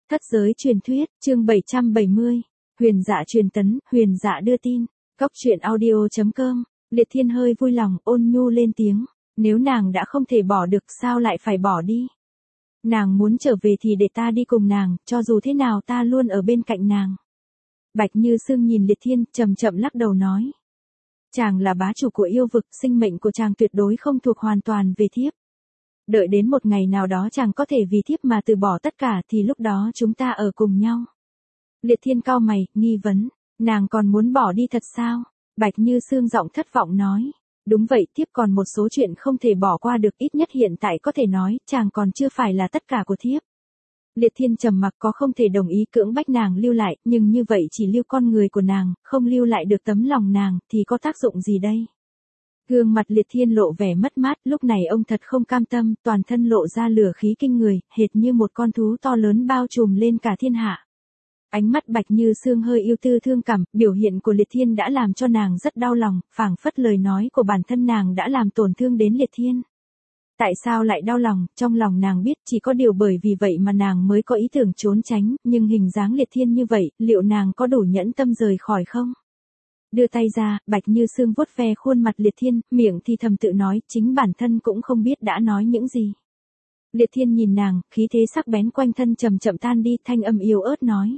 Thất giới truyền thuyết, chương 770. Huyền dạ truyền tấn, huyền dạ đưa tin. Cốc truyện audio.com. Liệt Thiên hơi vui lòng, ôn nhu lên tiếng. Nếu nàng đã không thể bỏ được, sao lại phải bỏ đi? Nàng muốn trở về thì để ta đi cùng nàng, cho dù thế nào ta luôn ở bên cạnh nàng. Bạch Như Sương nhìn Liệt Thiên, chậm chậm lắc đầu nói. Chàng là bá chủ của yêu vực, sinh mệnh của chàng tuyệt đối không thuộc hoàn toàn về thiếp. Đợi đến một ngày nào đó chàng có thể vì thiếp mà từ bỏ tất cả thì lúc đó chúng ta ở cùng nhau. Liệt Thiên cau mày, nghi vấn, nàng còn muốn bỏ đi thật sao? Bạch Như Sương giọng thất vọng nói. Đúng vậy, thiếp còn một số chuyện không thể bỏ qua được, ít nhất hiện tại có thể nói, chàng còn chưa phải là tất cả của thiếp. Liệt Thiên trầm mặc, có không thể đồng ý cưỡng bách nàng lưu lại, nhưng như vậy chỉ lưu con người của nàng, không lưu lại được tấm lòng nàng, thì có tác dụng gì đây? Gương mặt Liệt Thiên lộ vẻ mất mát, lúc này ông thật không cam tâm, toàn thân lộ ra lửa khí kinh người, hệt như một con thú to lớn bao trùm lên cả thiên hạ. Ánh mắt Bạch Như Sương hơi yêu tư thương cảm, biểu hiện của Liệt Thiên đã làm cho nàng rất đau lòng, phảng phất lời nói của bản thân nàng đã làm tổn thương đến Liệt Thiên. Tại sao lại đau lòng, trong lòng nàng biết chỉ có điều bởi vì vậy mà nàng mới có ý tưởng trốn tránh, nhưng hình dáng Liệt Thiên như vậy, liệu nàng có đủ nhẫn tâm rời khỏi không? Đưa tay ra, Bạch Như Sương vuốt ve khuôn mặt Liệt Thiên, miệng thì thầm tự nói, chính bản thân cũng không biết đã nói những gì. Liệt Thiên nhìn nàng, khí thế sắc bén quanh thân chậm chậm tan đi, thanh âm yếu ớt nói.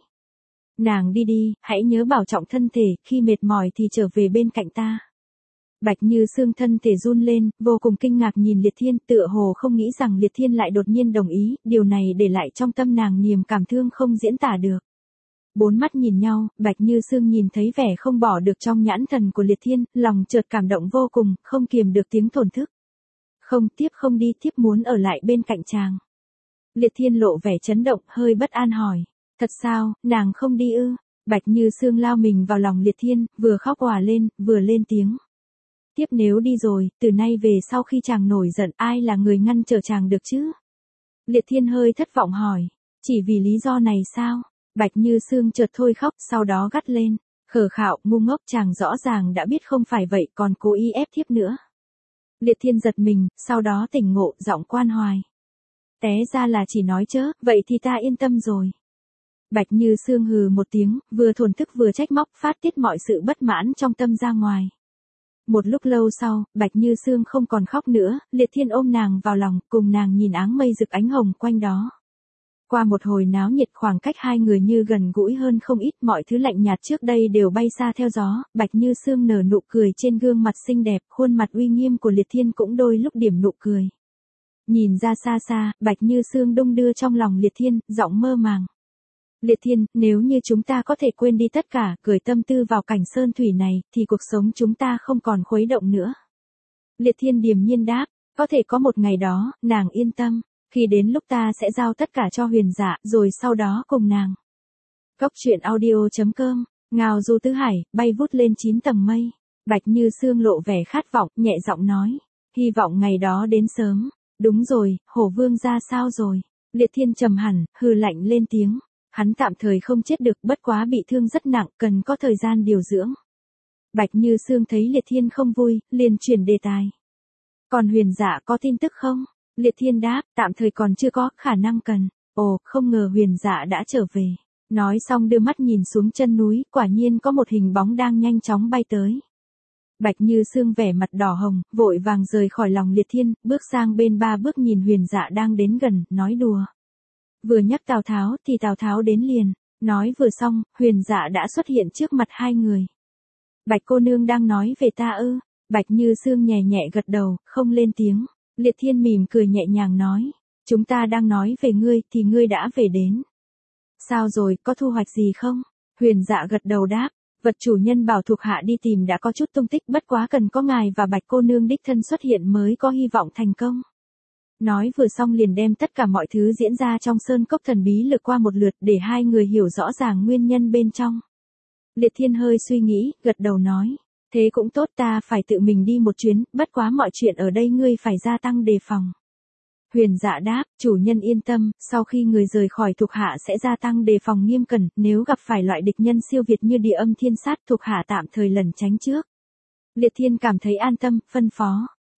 Nàng đi đi, hãy nhớ bảo trọng thân thể, khi mệt mỏi thì trở về bên cạnh ta. Bạch Như Sương thân thể run lên, vô cùng kinh ngạc nhìn Liệt Thiên, tựa hồ không nghĩ rằng Liệt Thiên lại đột nhiên đồng ý, điều này để lại trong tâm nàng niềm cảm thương không diễn tả được. Bốn mắt nhìn nhau, Bạch Như Sương nhìn thấy vẻ không bỏ được trong nhãn thần của Liệt Thiên, lòng chợt cảm động vô cùng, không kiềm được tiếng thổn thức. Không, tiếp không đi, tiếp muốn ở lại bên cạnh chàng. Liệt Thiên lộ vẻ chấn động, hơi bất an hỏi. Thật sao, nàng không đi ư? Bạch Như Sương lao mình vào lòng Liệt Thiên, vừa khóc òa lên, vừa lên tiếng. Tiếp nếu đi rồi, từ nay về sau khi chàng nổi giận, ai là người ngăn trở chàng được chứ? Liệt Thiên hơi thất vọng hỏi. Chỉ vì lý do này sao? Bạch Như Sương chợt thôi khóc, sau đó gắt lên. Khờ khạo, ngu ngốc, chàng rõ ràng đã biết không phải vậy, còn cố ý ép thiếp nữa. Liệt Thiên giật mình, sau đó tỉnh ngộ, giọng quan hoài. Té ra là chỉ nói chớ, vậy thì ta yên tâm rồi. Bạch Như Sương hừ một tiếng, vừa thổn thức vừa trách móc, phát tiết mọi sự bất mãn trong tâm ra ngoài. Một lúc lâu sau, Bạch Như Sương không còn khóc nữa, Liệt Thiên ôm nàng vào lòng, cùng nàng nhìn áng mây rực ánh hồng quanh đó. Qua một hồi náo nhiệt, khoảng cách hai người như gần gũi hơn không ít, mọi thứ lạnh nhạt trước đây đều bay xa theo gió, Bạch Như Sương nở nụ cười trên gương mặt xinh đẹp, khuôn mặt uy nghiêm của Liệt Thiên cũng đôi lúc điểm nụ cười. Nhìn ra xa xa, Bạch Như Sương đung đưa trong lòng Liệt Thiên, giọng mơ màng. Liệt Thiên, nếu như chúng ta có thể quên đi tất cả, gửi tâm tư vào cảnh sơn thủy này, thì cuộc sống chúng ta không còn khuấy động nữa. Liệt Thiên điềm nhiên đáp, có thể có một ngày đó, nàng yên tâm, khi đến lúc ta sẽ giao tất cả cho huyền dạ, rồi sau đó cùng nàng. Cốc truyện audio.com, ngao du tứ hải, bay vút lên 9 tầng mây. Bạch Như Sương lộ vẻ khát vọng, nhẹ giọng nói, hy vọng ngày đó đến sớm. Đúng rồi, Hổ Vương ra sao rồi? Liệt Thiên trầm hẳn, hừ lạnh lên tiếng. Hắn tạm thời không chết được, bất quá bị thương rất nặng, cần có thời gian điều dưỡng. Bạch Như Sương thấy Liệt Thiên không vui, liền chuyển đề tài. Còn huyền dạ có tin tức không? Liệt Thiên đáp, tạm thời còn chưa có, khả năng cần. Ồ, không ngờ huyền dạ đã trở về. Nói xong đưa mắt nhìn xuống chân núi, quả nhiên có một hình bóng đang nhanh chóng bay tới. Bạch Như Sương vẻ mặt đỏ hồng, vội vàng rời khỏi lòng Liệt Thiên, bước sang bên 3 bước nhìn huyền dạ đang đến gần, nói đùa. Vừa nhắc Tào Tháo thì Tào Tháo đến liền, nói vừa xong, huyền dạ đã xuất hiện trước mặt hai người. Bạch cô nương đang nói về ta ư? Bạch Như Sương nhẹ nhẹ gật đầu, không lên tiếng. Liệt Thiên mỉm cười nhẹ nhàng nói, chúng ta đang nói về ngươi thì ngươi đã về đến. Sao rồi, có thu hoạch gì không? Huyền dạ gật đầu đáp, vật chủ nhân bảo thuộc hạ đi tìm đã có chút tung tích, bất quá cần có ngài và Bạch cô nương đích thân xuất hiện mới có hy vọng thành công. Nói vừa xong liền đem tất cả mọi thứ diễn ra trong sơn cốc thần bí lược qua một lượt để hai người hiểu rõ ràng nguyên nhân bên trong. Liệt Thiên hơi suy nghĩ, gật đầu nói, thế cũng tốt, ta phải tự mình đi một chuyến, bất quá mọi chuyện ở đây ngươi phải gia tăng đề phòng. Huyền dạ đáp, chủ nhân yên tâm, sau khi người rời khỏi thuộc hạ sẽ gia tăng đề phòng nghiêm cẩn, nếu gặp phải loại địch nhân siêu việt như Địa Âm Thiên Sát, thuộc hạ tạm thời lẩn tránh trước. Liệt Thiên cảm thấy an tâm, phân phó.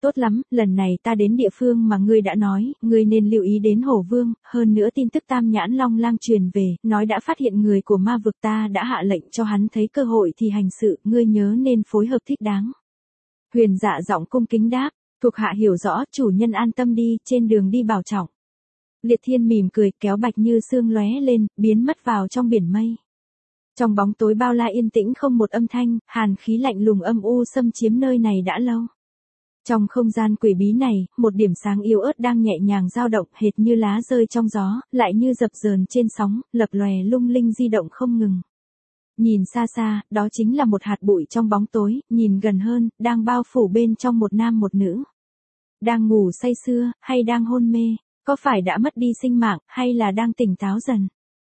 Tốt lắm, lần này ta đến địa phương mà ngươi đã nói, ngươi nên lưu ý đến Hổ Vương, hơn nữa tin tức Tam Nhãn Long Lang truyền về, nói đã phát hiện người của ma vực ta đã hạ lệnh cho hắn thấy cơ hội thì hành sự, ngươi nhớ nên phối hợp thích đáng. Huyền Dạ giọng cung kính đáp, thuộc hạ hiểu rõ, chủ nhân an tâm đi, trên đường đi bảo trọng. Liệt Thiên mỉm cười, kéo Bạch Như Sương lóe lên, biến mất vào trong biển mây. Trong bóng tối bao la yên tĩnh không một âm thanh, hàn khí lạnh lùng âm u xâm chiếm nơi này đã lâu. Trong không gian quỷ bí này, một điểm sáng yếu ớt đang nhẹ nhàng dao động hệt như lá rơi trong gió, lại như dập dờn trên sóng, lập lòe lung linh di động không ngừng. Nhìn xa xa, đó chính là một hạt bụi trong bóng tối, nhìn gần hơn, đang bao phủ bên trong một nam một nữ. Đang ngủ say sưa, hay đang hôn mê, có phải đã mất đi sinh mạng, hay là đang tỉnh táo dần.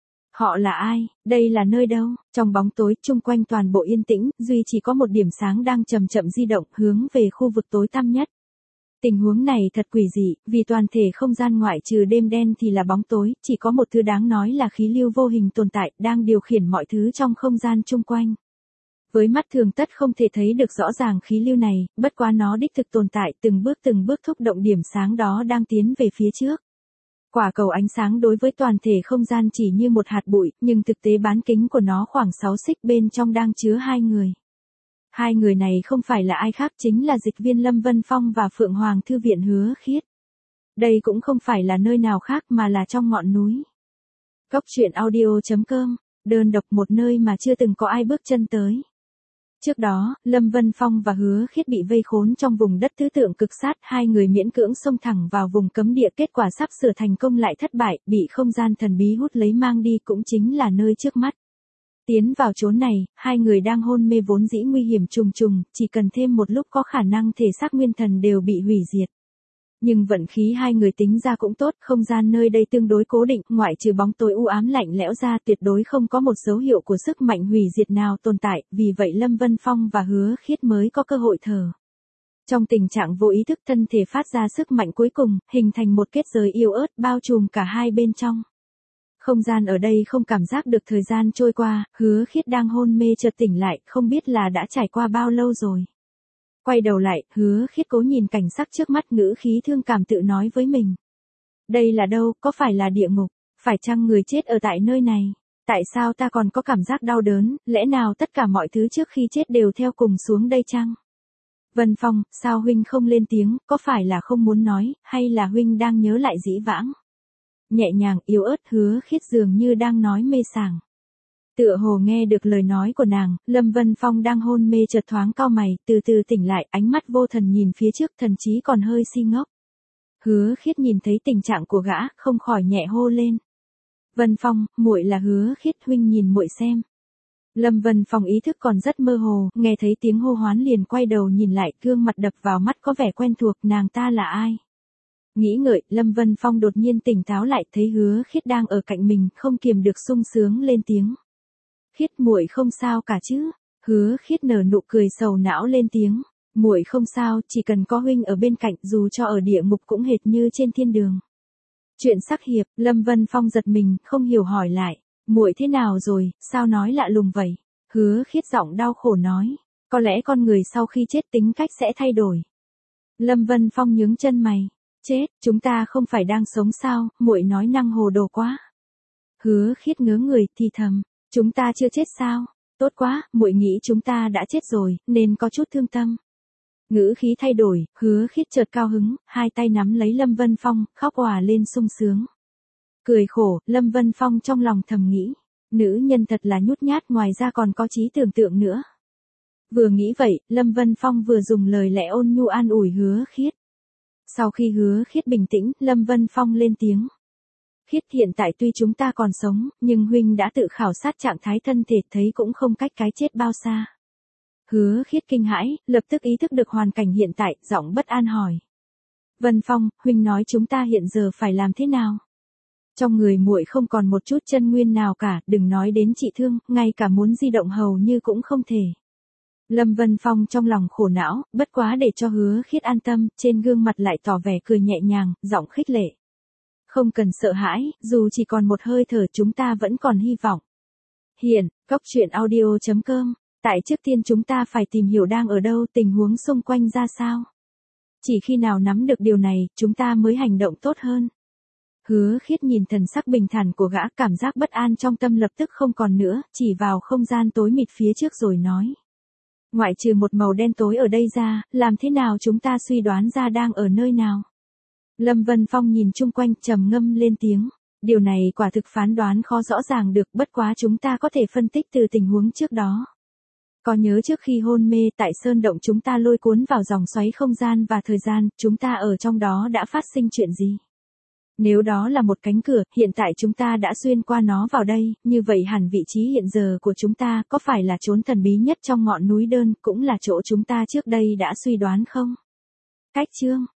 Họ là ai, đây là nơi đâu, trong bóng tối chung quanh toàn bộ yên tĩnh, duy chỉ có một điểm sáng đang chậm chậm di động hướng về khu vực tối tăm nhất. Tình huống này thật quỷ dị, vì toàn thể không gian ngoại trừ đêm đen thì là bóng tối, chỉ có một thứ đáng nói là khí lưu vô hình tồn tại, đang điều khiển mọi thứ trong không gian chung quanh. Với mắt thường tất không thể thấy được rõ ràng khí lưu này, bất quá nó đích thực tồn tại từng bước thúc động điểm sáng đó đang tiến về phía trước. Quả cầu ánh sáng đối với toàn thể không gian chỉ như một hạt bụi, nhưng thực tế bán kính của nó khoảng 6 xích, bên trong đang chứa hai người. Hai người này không phải là ai khác, chính là dịch viên Lâm Vân Phong và Phượng Hoàng Thư viện Hứa Khiết. Đây cũng không phải là nơi nào khác mà là trong ngọn núi. Cốc truyện audio.com, đơn độc một nơi mà chưa từng có ai bước chân tới. Trước đó, Lâm Vân Phong và Hứa Khiết bị vây khốn trong vùng đất tứ tượng cực sát, hai người miễn cưỡng xông thẳng vào vùng cấm địa, kết quả sắp sửa thành công lại thất bại, bị không gian thần bí hút lấy mang đi, cũng chính là nơi trước mắt. Tiến vào chốn này, hai người đang hôn mê vốn dĩ nguy hiểm trùng trùng, chỉ cần thêm một lúc có khả năng thể xác nguyên thần đều bị hủy diệt. Nhưng vận khí hai người tính ra cũng tốt, không gian nơi đây tương đối cố định, ngoại trừ bóng tối u ám lạnh lẽo ra, tuyệt đối không có một dấu hiệu của sức mạnh hủy diệt nào tồn tại, vì vậy Lâm Vân Phong và Hứa Khiết mới có cơ hội thở. Trong tình trạng vô ý thức, thân thể phát ra sức mạnh cuối cùng, hình thành một kết giới yếu ớt bao trùm cả hai bên trong. Không gian ở đây không cảm giác được thời gian trôi qua, Hứa Khiết đang hôn mê chợt tỉnh lại, không biết là đã trải qua bao lâu rồi. Quay đầu lại, Hứa Khiết cố nhìn cảnh sắc trước mắt, ngữ khí thương cảm tự nói với mình. Đây là đâu, có phải là địa ngục, phải chăng người chết ở tại nơi này? Tại sao ta còn có cảm giác đau đớn, lẽ nào tất cả mọi thứ trước khi chết đều theo cùng xuống đây chăng? Vân Phong, sao huynh không lên tiếng, có phải là không muốn nói, hay là huynh đang nhớ lại dĩ vãng? Nhẹ nhàng, yếu ớt, Hứa Khiết dường như đang nói mê sảng. Tựa hồ nghe được lời nói của nàng, Lâm Vân Phong đang hôn mê chợt thoáng cau mày, từ từ tỉnh lại, ánh mắt vô thần nhìn phía trước, thần chí còn hơi si ngốc. Hứa Khiết nhìn thấy tình trạng của gã, không khỏi nhẹ hô lên. Vân Phong, muội là Hứa Khiết, huynh nhìn muội xem. Lâm Vân Phong ý thức còn rất mơ hồ, nghe thấy tiếng hô hoán liền quay đầu nhìn lại, gương mặt đập vào mắt có vẻ quen thuộc, nàng ta là ai? Nghĩ ngợi, Lâm Vân Phong đột nhiên tỉnh táo lại, thấy Hứa Khiết đang ở cạnh mình, không kiềm được sung sướng lên tiếng. Khiết, muội không sao cả chứ? Hứa Khiết nở nụ cười sầu não lên tiếng. Muội không sao, chỉ cần có huynh ở bên cạnh, dù cho ở địa ngục cũng hệt như trên thiên đường. Chuyện sắc hiệp, Lâm Vân Phong giật mình, không hiểu hỏi lại. Muội thế nào rồi, sao nói lạ lùng vậy? Hứa Khiết giọng đau khổ nói. Có lẽ con người sau khi chết tính cách sẽ thay đổi. Lâm Vân Phong nhướng chân mày. Chết, chúng ta không phải đang sống sao, muội nói năng hồ đồ quá. Hứa Khiết ngớ người, thì thầm. Chúng ta chưa chết sao? Tốt quá, muội nghĩ chúng ta đã chết rồi, nên có chút thương tâm. Ngữ khí thay đổi, Hứa Khiết chợt cao hứng, hai tay nắm lấy Lâm Vân Phong, khóc òa lên sung sướng. Cười khổ, Lâm Vân Phong trong lòng thầm nghĩ, nữ nhân thật là nhút nhát, ngoài ra còn có trí tưởng tượng nữa. Vừa nghĩ vậy, Lâm Vân Phong vừa dùng lời lẽ ôn nhu an ủi Hứa Khiết. Sau khi Hứa Khiết bình tĩnh, Lâm Vân Phong lên tiếng. Khiết, hiện tại tuy chúng ta còn sống, nhưng huynh đã tự khảo sát trạng thái thân thể, thấy cũng không cách cái chết bao xa. Hứa Khiết kinh hãi, lập tức ý thức được hoàn cảnh hiện tại, giọng bất an hỏi. Vân Phong, huynh nói chúng ta hiện giờ phải làm thế nào? Trong người muội không còn một chút chân nguyên nào cả, đừng nói đến trị thương, ngay cả muốn di động hầu như cũng không thể. Lâm Vân Phong trong lòng khổ não, bất quá để cho Hứa Khiết an tâm, trên gương mặt lại tỏ vẻ cười nhẹ nhàng, giọng khích lệ. Không cần sợ hãi, dù chỉ còn một hơi thở chúng ta vẫn còn hy vọng. Hiện, cốc truyện audio.com, tại trước tiên chúng ta phải tìm hiểu đang ở đâu, tình huống xung quanh ra sao. Chỉ khi nào nắm được điều này, chúng ta mới hành động tốt hơn. Hứa Khiết nhìn thần sắc bình thản của gã, cảm giác bất an trong tâm lập tức không còn nữa, chỉ vào không gian tối mịt phía trước rồi nói. Ngoại trừ một màu đen tối ở đây ra, làm thế nào chúng ta suy đoán ra đang ở nơi nào? Lâm Vân Phong nhìn chung quanh trầm ngâm lên tiếng. Điều này quả thực phán đoán khó rõ ràng được, bất quá chúng ta có thể phân tích từ tình huống trước đó. Có nhớ trước khi hôn mê tại sơn động chúng ta lôi cuốn vào dòng xoáy không gian và thời gian, chúng ta ở trong đó đã phát sinh chuyện gì? Nếu đó là một cánh cửa, hiện tại chúng ta đã xuyên qua nó vào đây, như vậy hẳn vị trí hiện giờ của chúng ta có phải là chốn thần bí nhất trong ngọn núi đơn, cũng là chỗ chúng ta trước đây đã suy đoán không? Cách chương